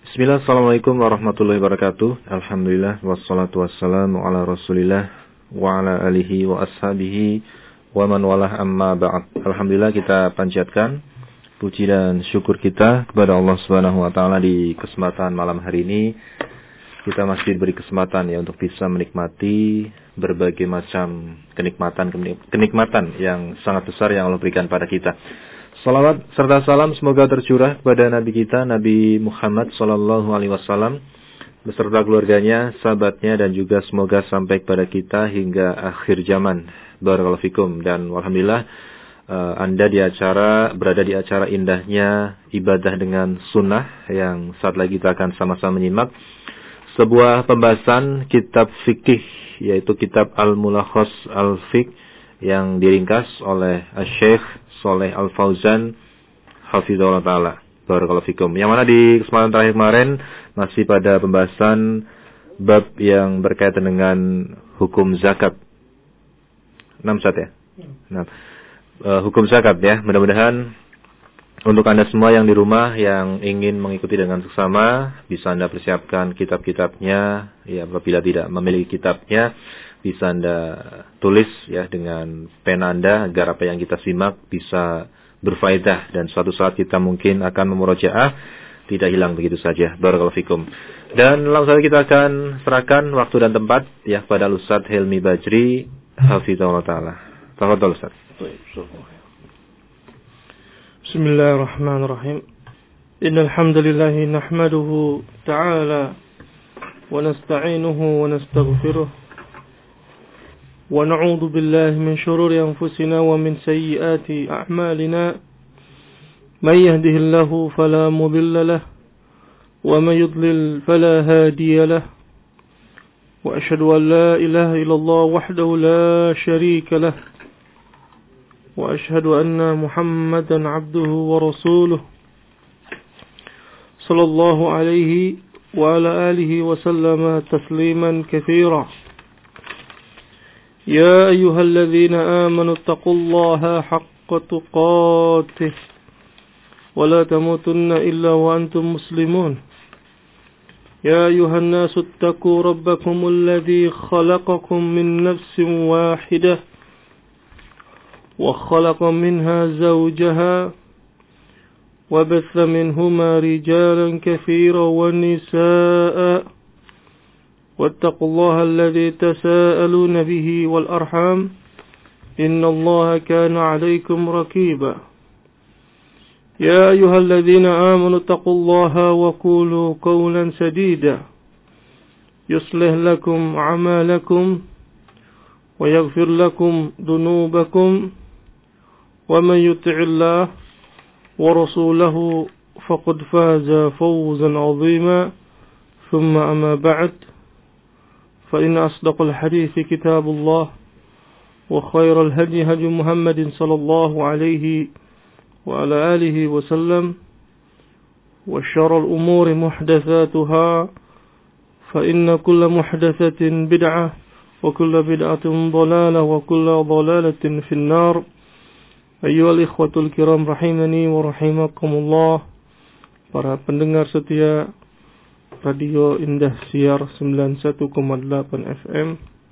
Bismillah, assalamualaikum warahmatullahi wabarakatuh. Alhamdulillah, wassalatu wassalamu ala rasulillah wa ala alihi wa ashabihi wa man walah amma ba'd. Alhamdulillah, kita panjatkan puji dan syukur kita kepada Allah Subhanahu wa taala di kesempatan malam hari ini. Kita masih diberi kesempatan ya untuk bisa menikmati berbagai macam kenikmatan yang sangat besar yang Allah berikan pada kita. Salawat serta salam semoga tercurah kepada Nabi kita, Nabi Muhammad sallallahu alaihi wasallam beserta keluarganya, sahabatnya, dan juga semoga sampai kepada kita hingga akhir zaman. Barakallahu fikum. Dan alhamdulillah Anda berada di acara indahnya ibadah dengan sunnah yang saat lagi kita akan sama-sama menyimak sebuah pembahasan kitab fikih, yaitu kitab Al-Mulakhas Al-Fiqh yang diringkas oleh Syekh Shalih Al-Fauzan hafizahullah taala. Barakallahu fikum. Yang mana di kesempatan terakhir kemarin masih pada pembahasan bab yang berkaitan dengan hukum zakat. 6 ya. Nah, hukum zakat ya. Mudah-mudahan untuk Anda semua yang di rumah yang ingin mengikuti dengan seksama bisa Anda persiapkan kitab-kitabnya. Ya, apabila tidak memiliki kitabnya bisa Anda tulis ya dengan pena Anda agar apa yang kita simak bisa berfaedah dan suatu saat kita mungkin akan memurojaah tidak hilang begitu saja. Barakallahu fikum. Dan langsung saja kita akan serahkan waktu dan tempat ya pada Ustaz Helmi Bajri hafizahullah taala. Tafadhol Ustaz. Bismillahirrahmanirrahim. Innal hamdalillah nahmaduhu ta'ala wa nasta'inuhu wa nastaghfiruh. ونعوذ بالله من شرور أنفسنا ومن سيئات أعمالنا من يهده الله فلا مضل له ومن يضلل فلا هادي له وأشهد أن لا إله إلا الله وحده لا شريك له وأشهد أن محمدا عبده ورسوله صلى الله عليه وعلى آله وسلم تسليما كثيرا. يا أيها الذين آمنوا اتقوا الله حق تقاته ولا تموتن إلا وأنتم مسلمون. يا أيها الناس اتقوا ربكم الذي خلقكم من نفس واحدة وخلق منها زوجها وبث منهما رجالا كثيرا ونساء واتقوا الله الذي تساءلون به والأرحام إن الله كان عليكم رقيبا. يا أيها الذين آمنوا اتقوا الله وقولوا قولا سديدا يصلح لكم أعمالكم ويغفر لكم ذنوبكم ومن يطع الله ورسوله فقد فاز فوزا عظيما. ثم أما بعد فإن أصدق الحديث كتاب الله وخير الهدي هدي محمد صلى الله عليه وعلى آله وسلم وشر الأمور محدثاتها فإن كل محدثة بدعة وكل بدعة ضلالة وكل ضلالة في النار. أيها الإخوة الكرام رحمني ورحمكم الله. Para pendengar setia Radio Indah Siar 91,8 FM.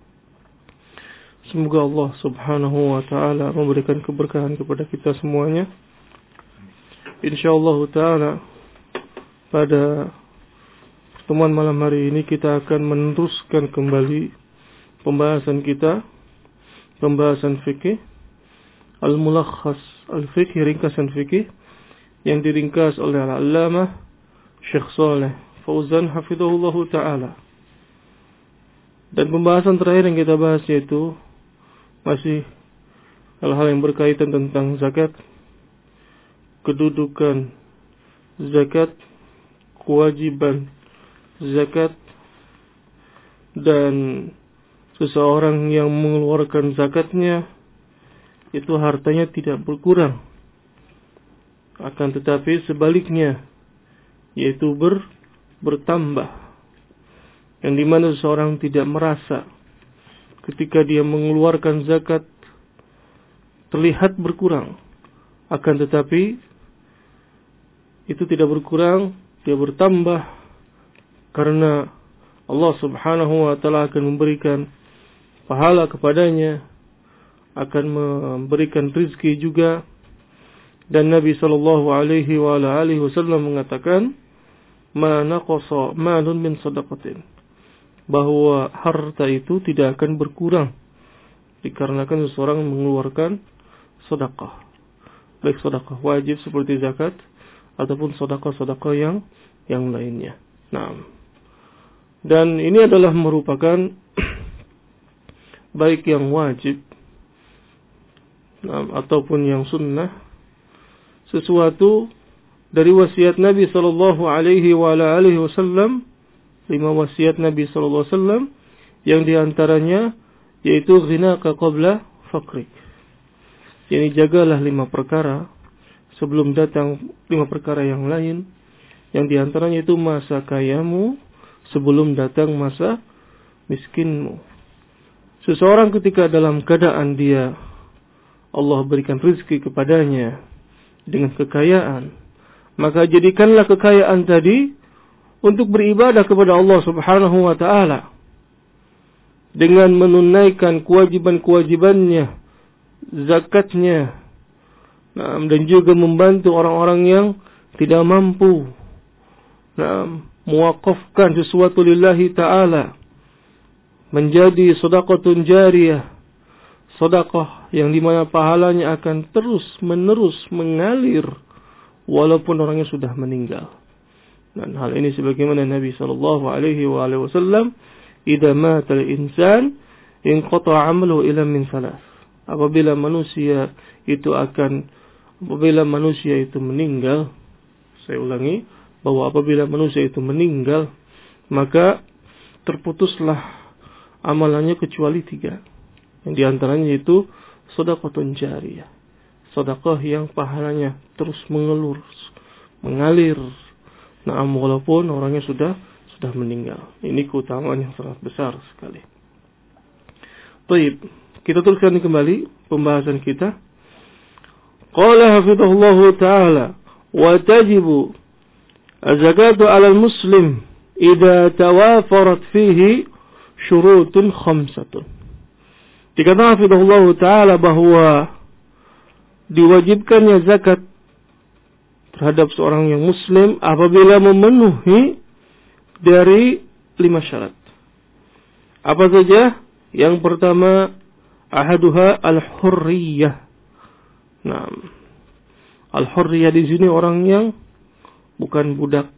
Semoga Allah Subhanahu wa taala memberikan keberkahan kepada kita semuanya. Insyaallah taala pada pertemuan malam hari ini kita akan meneruskan kembali pembahasan kita, pembahasan fikih Al-Mulakhas Al-Fiqh, ringkasan fikih yang diringkas oleh Al-Allamah Syekh Shalih Fauzan hafizahullahu ta'ala. Dan pembahasan terakhir yang kita bahas yaitu masih hal-hal yang berkaitan tentang zakat, kedudukan zakat, kewajiban zakat, dan seseorang yang mengeluarkan zakatnya itu hartanya tidak berkurang, akan tetapi sebaliknya yaitu bertambah, yang dimana seseorang tidak merasa ketika dia mengeluarkan zakat terlihat berkurang, akan tetapi itu tidak berkurang, dia bertambah karena Allah subhanahu wa ta'ala akan memberikan pahala kepadanya, akan memberikan rizki juga. Dan Nabi sallallahu alaihi wa alihi wasallam mengatakan, ma naqasa malun min sadaqatin, bahwa harta itu tidak akan berkurang dikarenakan seseorang mengeluarkan sedekah, baik sedekah wajib seperti zakat ataupun sedekah-sedekah yang lainnya. Nah, dan ini adalah merupakan baik yang wajib ataupun yang sunnah, sesuatu dari wasiat Nabi sallallahu alaihi wa alihi wasallam, 5 wasiat Nabi sallallahu alaihi wasallam yang diantaranya yaitu ghinaka qabla faqrik. Yani jagalah 5 perkara sebelum datang 5 perkara yang lain, yang diantaranya itu masa kayamu sebelum datang masa miskinmu. Seseorang ketika dalam keadaan dia Allah berikan rezeki kepadanya dengan kekayaan, maka jadikanlah kekayaan tadi untuk beribadah kepada Allah subhanahu wa ta'ala dengan menunaikan kewajiban-kewajibannya, zakatnya, dan juga membantu orang-orang yang tidak mampu, mewakafkan sesuatu lillahi ta'ala, menjadi sedekahun jariyah, sedekah yang dimana pahalanya akan terus menerus mengalir walaupun orangnya sudah meninggal. Dan hal ini sebagaimana Nabi sallallahu alaihi wasallam, idza mata al-insan inqata'a 'amaluhu illa min salas. Apabila manusia itu meninggal, saya ulangi, bahwa apabila manusia itu meninggal, maka terputuslah amalannya kecuali 3. Yang diantaranya itu sedekahun jariyah, sedekah yang pahalanya terus mengalir. Walaupun orangnya sudah meninggal. Ini keutamaan yang sangat besar sekali. Baik, kita teruskan kembali pembahasan kita. Qala hafidhahullahu ta'ala, wa tajibu az-zakatu 'ala al-muslim idza tawafarat fihi syurutun 5. Dikatakan hafidhahullahu ta'ala bahwa diwajibkannya zakat terhadap seorang yang muslim apabila memenuhi dari 5 syarat. Apa saja? Yang pertama, ahaduha al-hurriyah. Nah, al-hurriyah di sini orang yang bukan budak.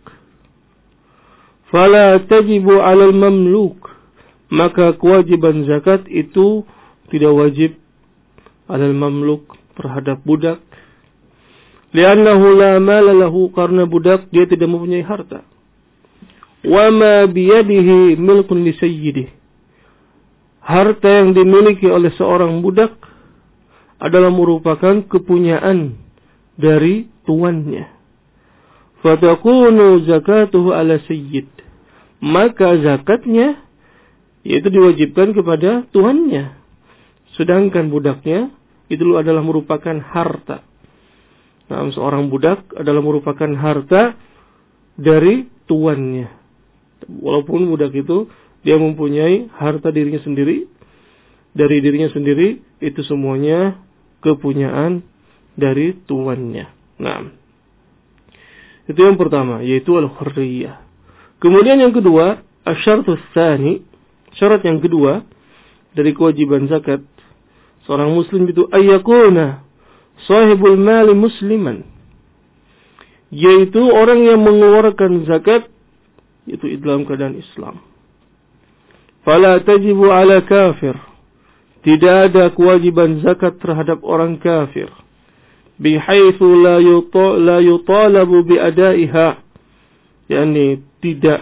Fala tajibu 'alal mamluk, maka kewajiban zakat itu tidak wajib 'alal mamluk, terhadap budak. Li'annahu la mala lahu, karena budak dia tidak mempunyai harta. Wa ma biyadihi milkun li sayyidih, harta yang dimiliki oleh seorang budak adalah merupakan kepunyaan dari tuannya. Fatakunu zakatuhu ala sayyid, maka zakatnya yaitu diwajibkan kepada tuannya, sedangkan budaknya itu adalah merupakan harta. Nah, seorang budak adalah merupakan harta dari tuannya. Walaupun budak itu dia mempunyai harta dirinya sendiri, dari dirinya sendiri, itu semuanya kepunyaan dari tuannya. Nah, itu yang pertama, yaitu al-hurriyah. Kemudian yang kedua, asy-syartus tsani, syarat yang kedua dari kewajiban zakat seorang muslim itu ayyakuna sahibul mali musliman, yaitu orang yang mengeluarkan zakat itu dalam keadaan Islam. Fala tajibu ala kafir, tidak ada kewajiban zakat terhadap orang kafir. Bihaitsu la yutalabu bi adaiha, yakni tidak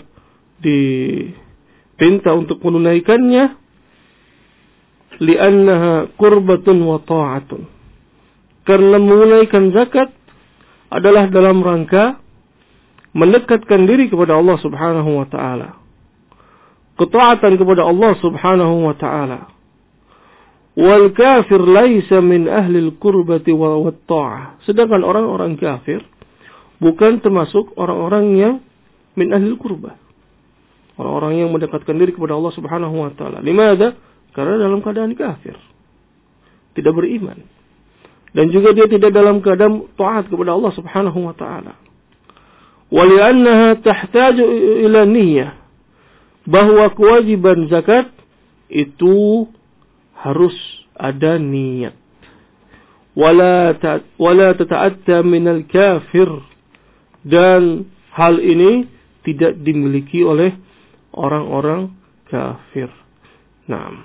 dipinta untuk menunaikannya, li'annaha qurbatun wa ta'atun, karena menunaikan zakat adalah dalam rangka mendekatkan diri kepada Allah subhanahu wa ta'ala, ketaatan kepada Allah subhanahu wa ta'ala. Wal kafir laisa min ahli al-qurbati wa ta'ah, sedangkan orang-orang kafir bukan termasuk orang-orang yang min ahli al-qurbah, Orang-orang yang mendekatkan diri kepada Allah Subhanahu wa taala. Limadha? Karena dalam keadaan kafir. Tidak beriman. Dan juga dia tidak dalam keadaan taat kepada Allah Subhanahu wa taala. Wali'annaha tahtaju ila niyyah. Bahwa kewajiban zakat itu harus ada niat. Wala tata'atta minal kafir. Dan hal ini tidak dimiliki oleh orang-orang kafir. Naam.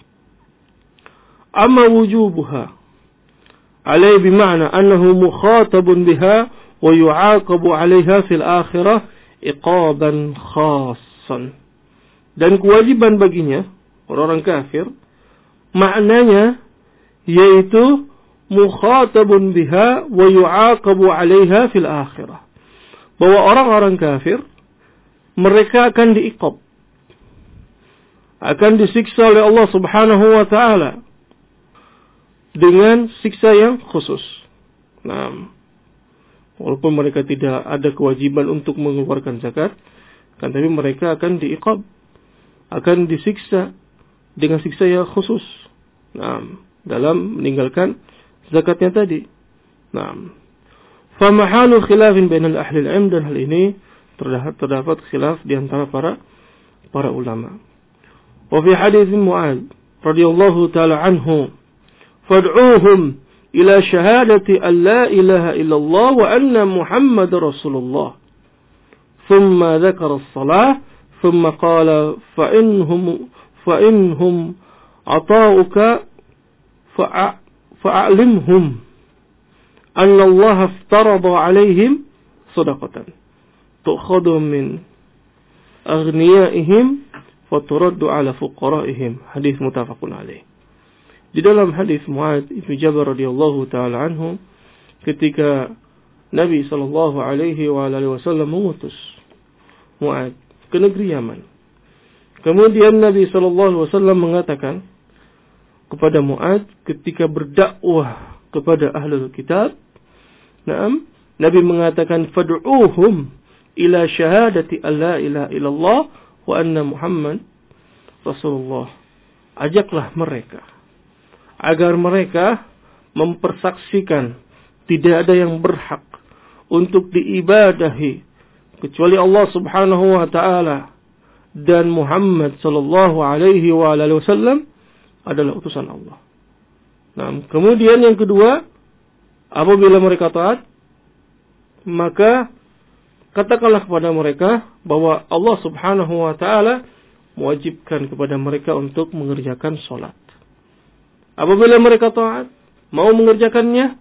Amma wujubuha alaihi bima'na annahu mukhatabun biha wa yu'aqabu 'alaiha fil akhirah iqaban khassan. Dan kewajiban baginya orang-orang kafir maknanya yaitu mukhatabun biha wa yu'aqabu 'alaiha fil akhirah. Bahwa orang-orang kafir mereka akan diiqab, akan disiksa oleh Allah Subhanahu wa taala dengan siksa yang khusus. Nah, walaupun mereka tidak ada kewajiban untuk mengeluarkan zakat, kan tapi mereka akan diiqab, akan disiksa dengan siksa yang khusus. Nah, dalam meninggalkan zakatnya tadi. Nah, fa mahalu khilafin bainal ahli al-ilm, dan hal ini terdapat khilaf di antara para ulama. Wa fi hadits Mu'adz radhiyallahu taala anhu, fad'uuhum ila syahadati an la ilaha illallah wa anna Muhammadar Rasulullah. Thumma dzakara as-salah, thumma qala fa inhum ata'uka fa'alimhum anna Allah aftarada 'alaihim shadaqatan tu'khadhu min aghniyaihim wa turaddu 'ala fuqaraihim. Hadis muttafaqun alaih. Di dalam hadis Mu'adz bin Jabal radhiyallahu taala anhu, ketika Nabi sallallahu alaihi wasallam mengutus Mu'adz ke negeri Yaman, kemudian Nabi sallallahu alaihi wasallam mengatakan kepada Mu'adz ketika berdakwah kepada ahlul kitab, Nabi mengatakan fad'uuhum ila syahadati alla ilaha illallah wa anna Muhammad Rasulullah. Ajaklah mereka agar mereka mempersaksikan tidak ada yang berhak untuk diibadahi kecuali Allah Subhanahu wa taala dan Muhammad sallallahu alaihi wasallam adalah utusan Allah. Nah, kemudian yang kedua, apabila mereka taat, maka katakanlah kepada mereka bahwa Allah Subhanahu wa taala mewajibkan kepada mereka untuk mengerjakan salat. Apabila mereka taat, mau mengerjakannya,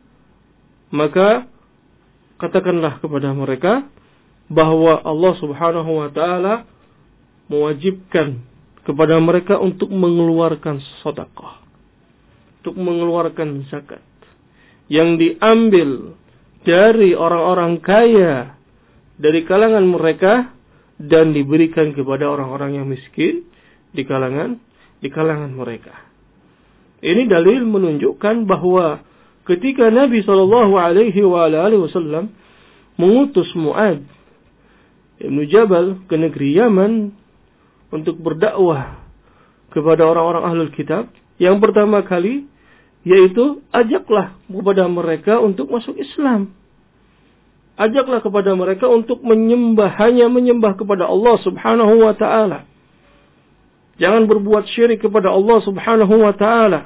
maka katakanlah kepada mereka bahwa Allah Subhanahu wa taala mewajibkan kepada mereka untuk mengeluarkan sedekah, untuk mengeluarkan zakat yang diambil dari orang-orang kaya dari kalangan mereka dan diberikan kepada orang-orang yang miskin di kalangan mereka. Ini dalil menunjukkan bahwa ketika Nabi sallallahu alaihi wasallam mengutus Mu'adz bin Jabal ke negeri Yaman untuk berdakwah kepada orang-orang ahlul kitab, yang pertama kali yaitu ajaklah kepada mereka untuk masuk Islam. Ajaklah kepada mereka untuk hanya menyembah kepada Allah Subhanahu wa taala. Jangan berbuat syirik kepada Allah Subhanahu wa taala.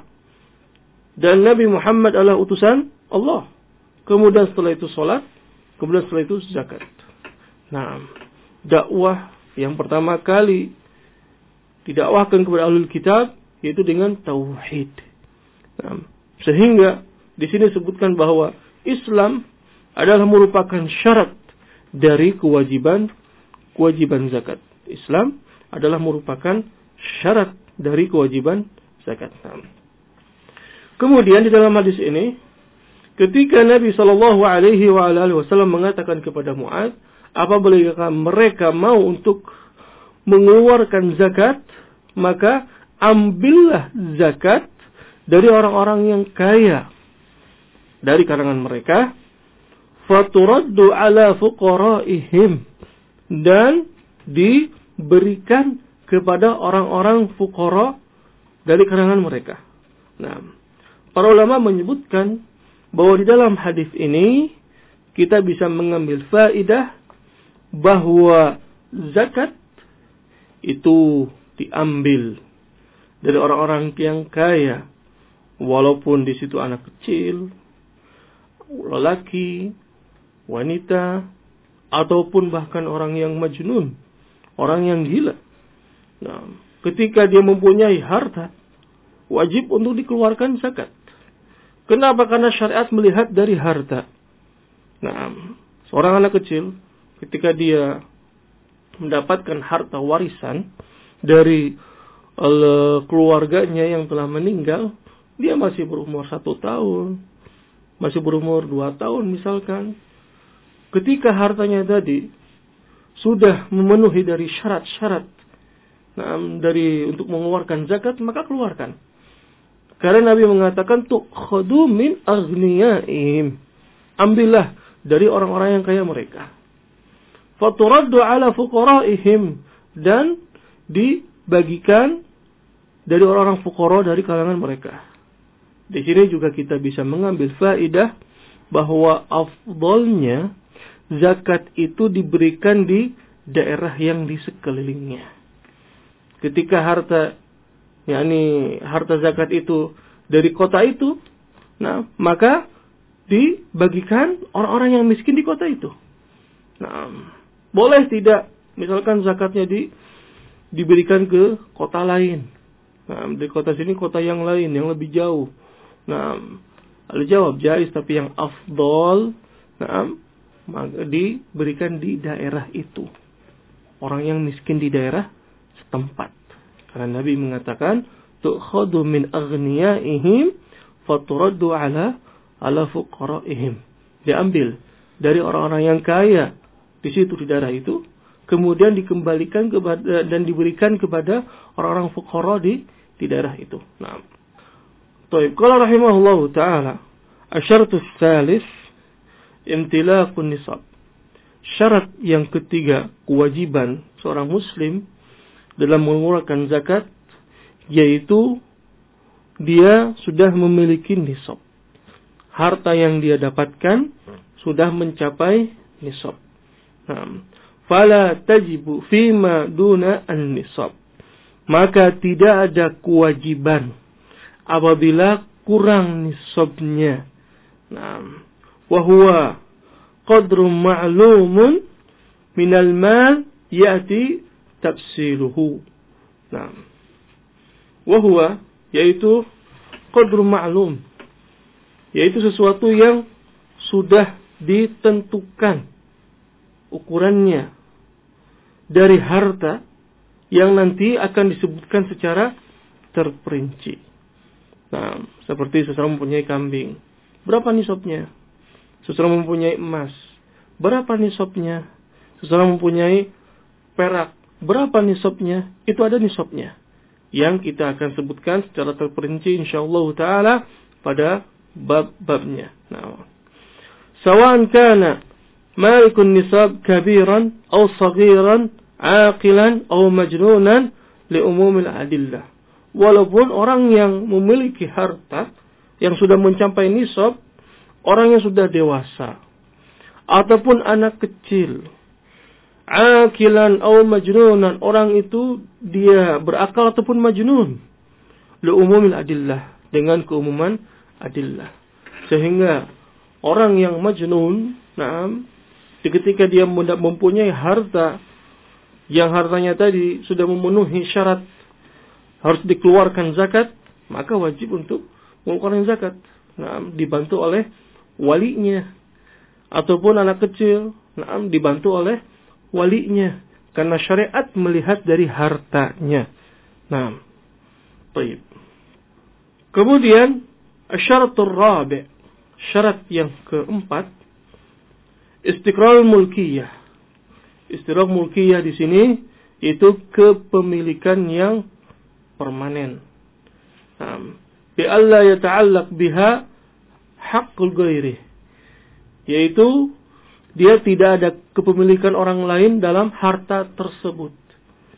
Dan Nabi Muhammad adalah utusan Allah. Kemudian setelah itu salat, kemudian setelah itu zakat. Nah, dakwah yang pertama kali didakwahkan kepada ahlul kitab yaitu dengan tauhid. Nah, sehingga di sini disebutkan bahwa Islam adalah merupakan syarat dari kewajiban zakat. Islam adalah merupakan syarat dari kewajiban zakat. Kemudian di dalam hadis ini, ketika Nabi sallallahu alaihi wasallam mengatakan kepada Mu'adz, apabila mereka mau untuk mengeluarkan zakat, maka ambillah zakat dari orang-orang yang kaya dari kalangan mereka, faturaddu ala fuqaraihim, dan berikan kepada orang-orang fuqara dari kalangan mereka. Nah, para ulama menyebutkan bahwa di dalam hadis ini kita bisa mengambil faedah bahwa zakat itu diambil dari orang-orang yang kaya, walaupun di situ anak kecil, lelaki, wanita, ataupun bahkan orang yang majnun, orang yang gila. Nah, ketika dia mempunyai harta, wajib untuk dikeluarkan zakat. Kenapa? Karena syariat melihat dari harta. Nah, seorang anak kecil ketika dia mendapatkan harta warisan dari keluarganya yang telah meninggal, dia masih berumur 1 tahun, masih berumur 2 tahun misalkan. Ketika hartanya tadi sudah memenuhi dari syarat-syarat dari untuk mengeluarkan zakat, maka keluarkan. Karena Nabi mengatakan tu'khadu min aghniyaihim, ambillah dari orang-orang yang kaya mereka. Faturaddu ala fuqaraihim, dan dibagikan dari orang-orang fuqara dari kalangan mereka. Di sini juga kita bisa mengambil faedah bahwa afdolnya zakat itu diberikan di daerah yang di sekelilingnya. Ketika harta zakat itu dari kota itu, nah, maka dibagikan orang-orang yang miskin di kota itu. Nah, boleh tidak misalkan zakatnya diberikan ke kota lain. Nah, di kota sini kota yang lain yang lebih jauh. Nah, al-jawab jaiz, tapi yang afdol, nah, maka diberikan di daerah itu. Orang yang miskin di daerah setempat. Karena Nabi mengatakan tu'khadu min aghniyaihim faturaddu ala fuqaraihim. Diambil dari orang-orang yang kaya di situ di daerah itu, kemudian dikembalikan kepada dan diberikan kepada orang-orang fuqara di daerah itu. Nah, baik, qala rahimahullahu taala, asyaratus tsalis imtilaqun nisab. Syarat yang ketiga kewajiban seorang muslim dalam mengeluarkan zakat, yaitu dia sudah memiliki nisab. Harta yang dia dapatkan sudah mencapai nisab. Nah, fala tajibu fima duna an-nisab. Maka tidak ada kewajiban apabila kurang nisabnya. Nah, wa huwa qadrun ma'lumun minal mal ya'ti tafsiluhu. Nah, wa huwa, yaitu qadrun ma'lum, yaitu sesuatu yang sudah ditentukan ukurannya dari harta yang nanti akan disebutkan secara terperinci. Nah, seperti seseorang mempunyai kambing, berapa nisabnya? Seseorang mempunyai emas, berapa nisabnya? Seseorang mempunyai perak, berapa nisabnya? Itu ada nisabnya yang kita akan sebutkan secara terperinci insyaallah taala pada bab-babnya. Nah, sawa'an kana malikun nisab kabiran aw saghiran, aqilan aw majnunan li umumil adillah. Walaupun orang yang memiliki harta yang sudah mencapai nisab, orang yang sudah dewasa ataupun anak kecil, aqilan aw majnunan, orang itu dia berakal ataupun majnun, li umumil adillah, dengan keumuman adillah. Sehingga orang yang majnun, ketika dia mempunyai harta yang hartanya tadi sudah memenuhi syarat harus dikeluarkan zakat, maka wajib untuk mengeluarkan zakat. Dibantu oleh walinya, ataupun anak kecil, dibantu oleh walinya, karena syariat melihat dari hartanya. Nah, baik. Kemudian asyaratur rabi', syarat yang keempat, istiqrar mulkiyah. Istiqrar mulkiyah di sini itu kepemilikan yang permanen. Bi alla yata'allaq biha haqqul ghairi, yaitu dia tidak ada kepemilikan orang lain dalam harta tersebut.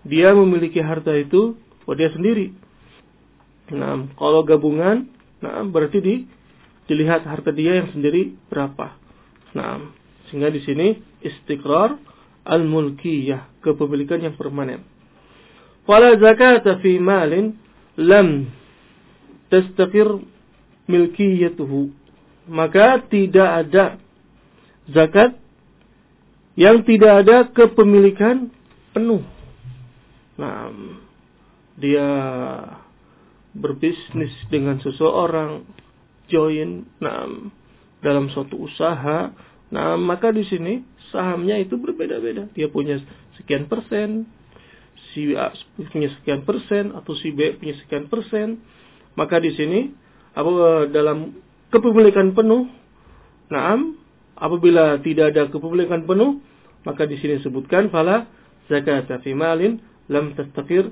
dia memiliki harta itu buat dia sendiri. Nah, kalau gabungan, nah berarti dilihat harta dia yang sendiri berapa. Nah, sehingga di sini istiqrar al-mulkiyah, kepemilikan yang permanen. Fala zakata fi malin lam tastaqir milkiyatuhu. Maka tidak ada zakat yang tidak ada kepemilikan penuh. Nah, dia berbisnis dengan seseorang, join dalam suatu usaha, maka di sini sahamnya itu berbeda-beda. Dia punya sekian persen, si A punya sekian persen, atau si B punya sekian persen. Maka di sini dalam kepemilikan penuh, apabila tidak ada kepemilikan penuh, maka di sini disebutkan fala zakata fi malin lam tastaqir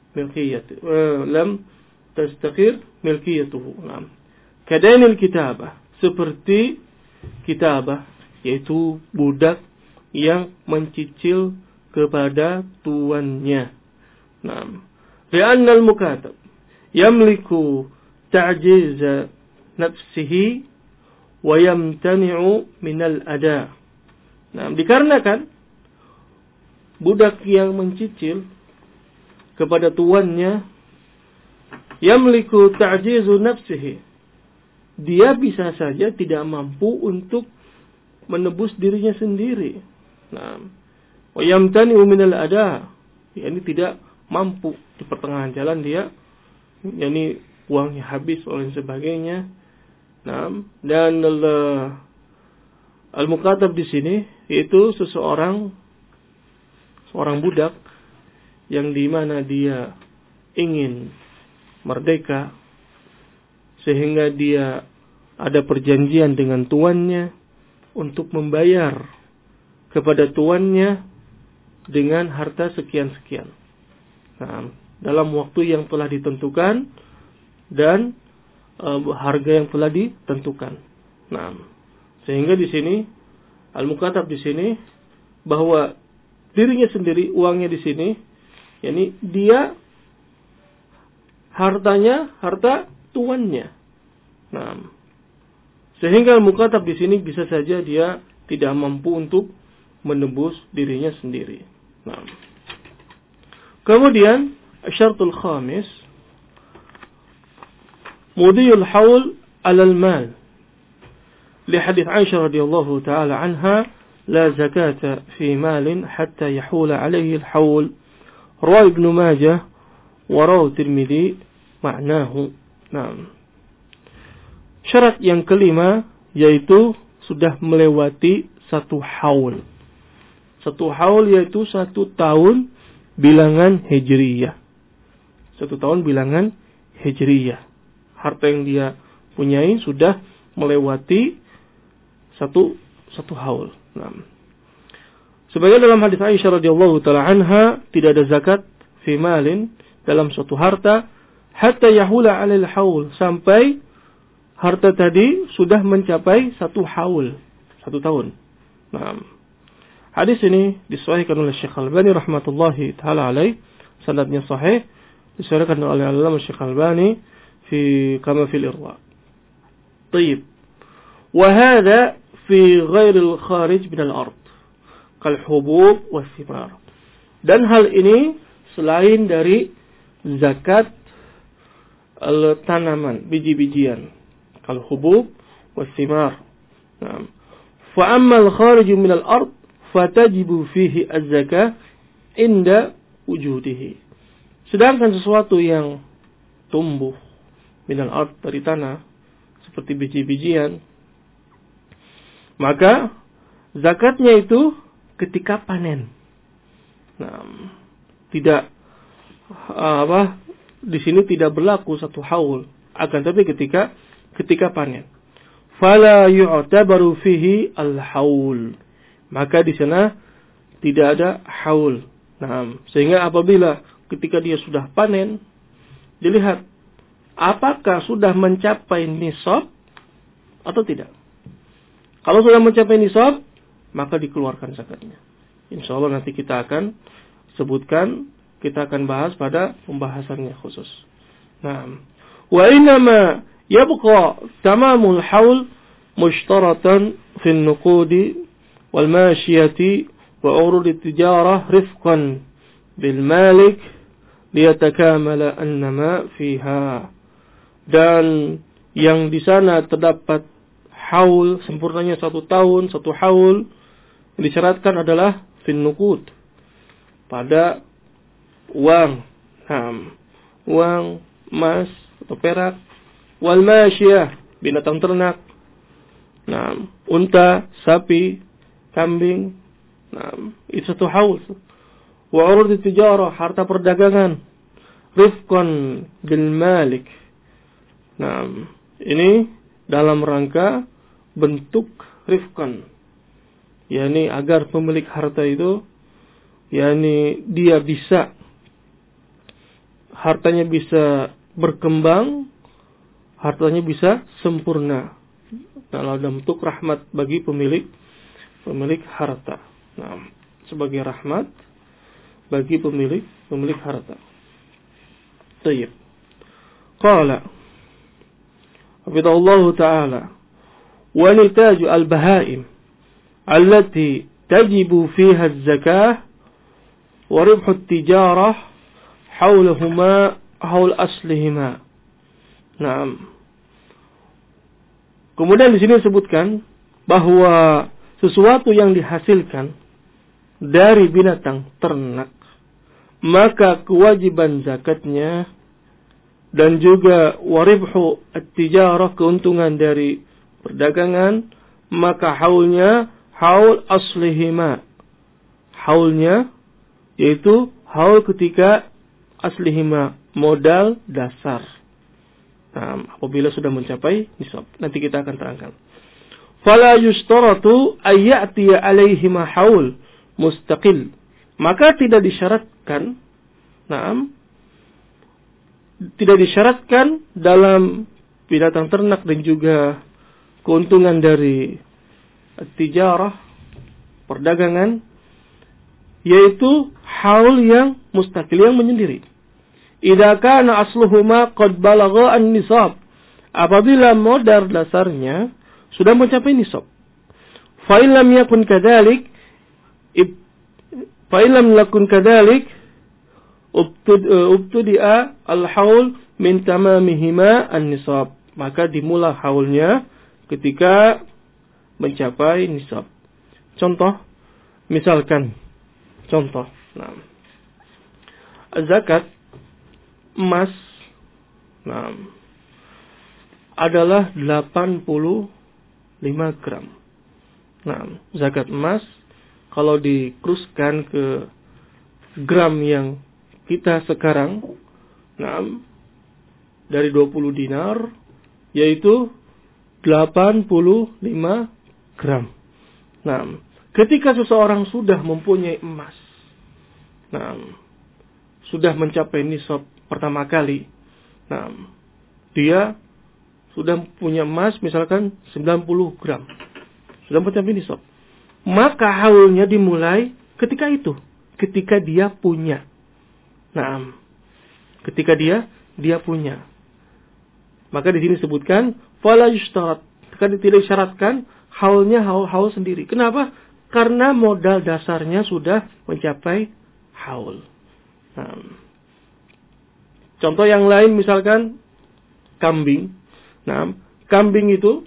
milkiyatuhu. Kadainil kitabah, seperti kitabah, yaitu budak yang mencicil kepada tuannya. Li'anna al-mukatab yamliku ta'jiz nafsihi wa yamtani'u minal ada. Dikarenakan budak yang mencicil kepada tuannya yamliku ta'jizu nafsihi, dia bisa saja tidak mampu untuk menebus dirinya sendiri. Wa yamtani'u minal ada, yakni tidak mampu di pertengahan jalan dia, yakni uangnya habis oleh sebagainya. Dan al-mukatab di sini yaitu seorang budak yang di mana dia ingin merdeka, sehingga dia ada perjanjian dengan tuannya untuk membayar kepada tuannya dengan harta sekian-sekian. Dalam waktu yang telah ditentukan dan harga yang telah ditentukan. Sehingga di sini al-mukatab di sini bahwa dirinya sendiri, uangnya di sini, yakni dia harta tuannya. Sehingga al-mukatab di sini bisa saja dia tidak mampu untuk menebus dirinya sendiri. Kemudian syaratul khamis, mudiyul haul alal mal. Li hadits Aisyah radhiyallahu taala anha, la zakata fi malin hatta yahula alaihi al-haul. Rawi Ibnu Majah wa rawi Tirmidzi ma'nahu. Syarat yang kelima yaitu sudah melewati satu haul. Satu haul yaitu 1 tahun bilangan hijriyah. 1 tahun bilangan hijriyah. Harta yang dia punyai sudah melewati satu haul. Sebagai dalam hadis Aisyah radhiyallahu taala anha, tidak ada zakat fi malin dalam suatu harta hatta yahula 'alal haul, sampai harta tadi sudah mencapai 1 haul, 1 tahun. Hadis ini disahihkan oleh Syekh Al-Albani rahmatullahi taala alaih, sanadnya sahih, disahihkan oleh Al-Allamah Syekh Al-Albani kama fil irwa. Baik. Wa hadha fi ghair al-kharij min al-ard kal hubub was thimar. Dan hal ini selain dari zakat tanaman, biji-bijian, kal hubub was thimar. Fa amma al-kharij min al-ard fatajibu fihi az-zakah inda wujudihi. Sedangkan sesuatu yang tumbuh minal ard, dari tanah, seperti biji-bijian, maka zakatnya itu ketika panen. Tidak di sini tidak berlaku 1 haul, akan tapi ketika panen. Fala yu'tabaru fihi al-haul. Maka di sana tidak ada haul. Sehingga apabila ketika dia sudah panen, dilihat apakah sudah mencapai nisab atau tidak. Kalau sudah mencapai nisab, maka dikeluarkan zakatnya. Insyaallah nanti kita akan sebutkan kita akan bahas pada pembahasannya khusus. Nah, wa innama yabqa tamamul haul mushtaratan fi an-nuqudi wal mashiyati wa urud at-tijarah rifqan bil malik liyatakamala an-nama fiha. Dan yang di sana terdapat haul, sempurnanya 1 tahun, 1 haul, yang disyaratkan adalah fin nuqud, pada uang, uang, emas atau perak, wal masyiyah, binatang ternak, unta, sapi, kambing, itu 1 haul. Wa urud tijarah, harta perdagangan, rifqan bil malik. Ini dalam rangka bentuk rifqan, yakni agar pemilik harta itu, yakni dia bisa, hartanya bisa berkembang, hartanya bisa sempurna dalam bentuk rahmat bagi pemilik harta. Sebagai rahmat bagi pemilik harta. Tayyib. Qala Hafidhahullah ta'ala, wa nitaju al-bahaim allati tajibu fiha az-zakah wa ribhu at-tijarah hawlahuma hawl aslihima. Kemudian di sini disebutkan bahwa sesuatu yang dihasilkan dari binatang ternak, maka kewajiban zakatnya dan juga waribhu at-tijarah, keuntungan dari perdagangan, maka haulnya haul aslihima. Haulnya yaitu haul ketika aslihima, modal dasar. Apabila sudah mencapai nisab. Nanti kita akan terangkan. Fala yustaratu ayyatiya alaihima haul mustaqil. Maka tidak disyaratkan, tidak disyaratkan dalam binatang ternak dan juga keuntungan dari tijarah, perdagangan, yaitu haul yang mustaqil, yang menyendiri. Idza kana asluhuma qad balagha an-nisab, apabila modal dasarnya sudah mencapai nisab. Fa in lam yakun kadzalik, ubtudi'a al-haul min tamamihima an-nisab. Maka dimulai haulnya ketika mencapai nisab. Contoh, misalkan, zakat emas, adalah 85 gram. Zakat emas kalau dikuruskan ke gram yang kita sekarang, dari 20 dinar, yaitu 85 gram. Ketika seseorang sudah mempunyai emas, sudah mencapai nisab pertama kali, dia sudah punya emas misalkan 90 gram, sudah mencapai nisab, maka haulnya dimulai ketika itu, ketika dia punya. Ketika dia punya. Maka di sini disebutkan fala yushtarat, tidak disyaratkan haulnya haul sendiri. Kenapa? Karena modal dasarnya sudah mencapai haul. Contoh yang lain misalkan kambing. Kambing itu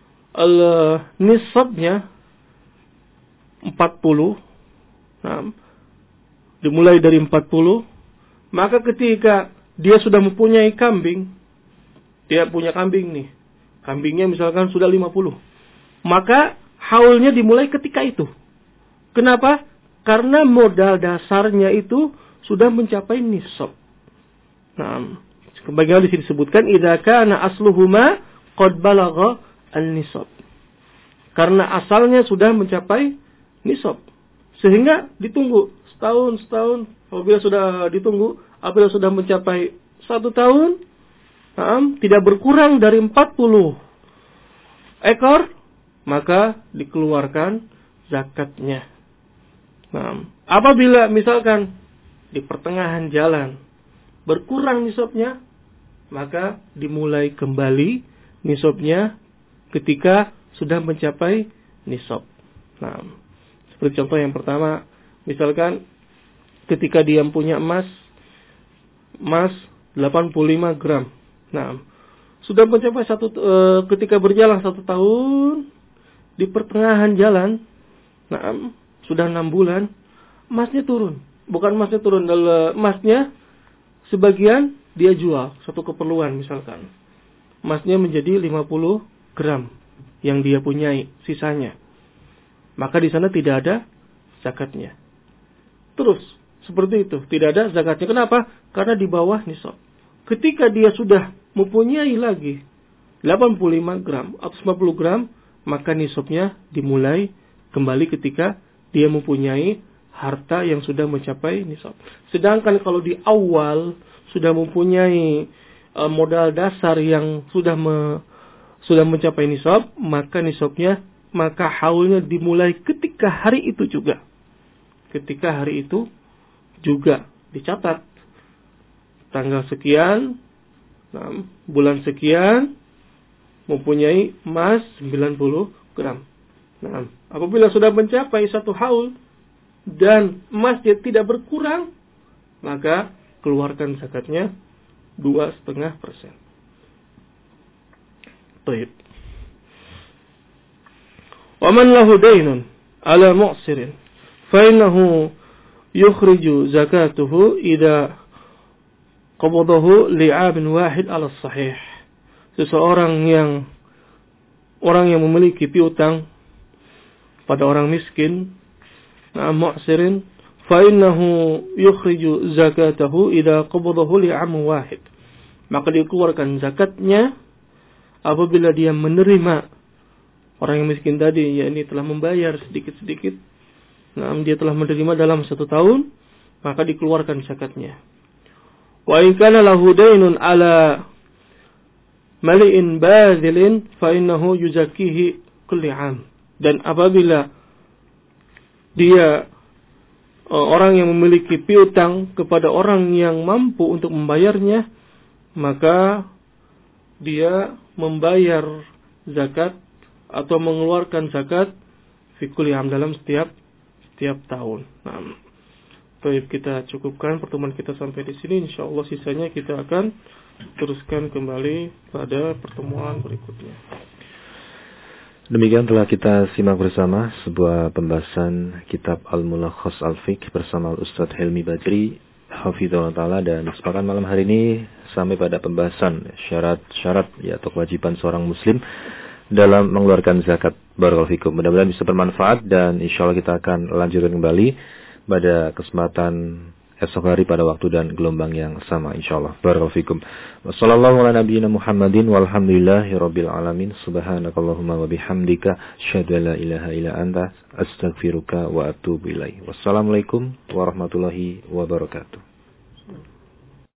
nisabnya 40. Dimulai dari 40. Maka ketika dia sudah mempunyai kambing, dia punya kambing nih, kambingnya misalkan sudah 50, maka haulnya dimulai ketika itu. Kenapa? Karena modal dasarnya itu sudah mencapai nisab. Bagaimana di sini disebutkan idza kana asluhuma qad balagha an-nisab. Karena asalnya sudah mencapai nisab, sehingga ditunggu setahun. Apabila sudah ditunggu, apabila sudah mencapai 1 tahun, tidak berkurang dari 40 ekor, maka dikeluarkan zakatnya. Apabila misalkan di pertengahan jalan berkurang nisabnya, maka dimulai kembali nisabnya ketika sudah mencapai nisab. Nah, seperti contoh yang pertama, misalkan ketika dia punya emas 85 gram. Nah, sudah mencapai ketika berjalan 1 tahun, di pertengahan jalan, nah, sudah 6 bulan, emasnya turun. Bukan emasnya turun, emasnya sebagian dia jual, satu keperluan misalkan. Emasnya menjadi 50 gram yang dia punyai, sisanya. Maka di sana tidak ada zakatnya. Terus, seperti itu, tidak ada zakatnya. Kenapa? Karena di bawah nisab. Ketika dia sudah mempunyai lagi 85 gram atau 50 gram, maka nisabnya dimulai kembali ketika dia mempunyai harta yang sudah mencapai nisab. Sedangkan kalau di awal sudah mempunyai modal dasar yang sudah mencapai nisab, maka nisabnya, maka haulnya dimulai ketika hari itu juga. Ketika hari itu juga dicatat tanggal sekian, bulan sekian, mempunyai emas 90 gram. Nah, apabila sudah mencapai 1 haul dan emasnya tidak berkurang, maka keluarkan zakatnya 2,5%. Baik. Wa man lahu daynun ala mu'sirin fa innahu yukhriju zakatuhu idza qabadahu li'abin wahid ala sahih. Seseorang yang memiliki piutang pada orang miskin, mu'sirin, fa innahu yukhriju zakatahu idza qabadahu li'am wahid. Maka dikeluarkan zakatnya apabila dia menerima orang yang miskin tadi, yakni telah membayar sedikit-sedikit. Dia telah menerima dalam 1 tahun, maka dikeluarkan zakatnya. Wa in kana lahu daynun ala mali'in bazilin fa innahu yuzakkihi kulli 'am. Dan apabila dia orang yang memiliki piutang kepada orang yang mampu untuk membayarnya, maka dia membayar zakat atau mengeluarkan zakat fi kulli 'am dalam setiap tahun. Nah, baik, kita cukupkan pertemuan kita sampai di sini. Insyaallah sisanya kita akan teruskan kembali pada pertemuan berikutnya. Demikian telah kita simak bersama sebuah pembahasan kitab Al-Mulakhas Al-Fiqh bersama Ustaz Helmi Badri hafizahullah taala, dan kesempatan malam hari ini sampai pada pembahasan syarat-syarat atau kewajiban seorang muslim dalam mengeluarkan zakat. Barakallahu fikum. Mudah-mudahan bisa bermanfaat, dan insyaallah kita akan lanjutkan kembali pada kesempatan esok hari pada waktu dan gelombang yang sama insyaallah. Barakallahu fikum. Wassallallahu ala nabiyyina Muhammadin walhamdulillahirabbil alamin. Subhanakallahumma wa bihamdika asyhadu an la ilaha illa anta astaghfiruka wa atubu ilaik. Wassalamualaikum warahmatullahi wabarakatuh.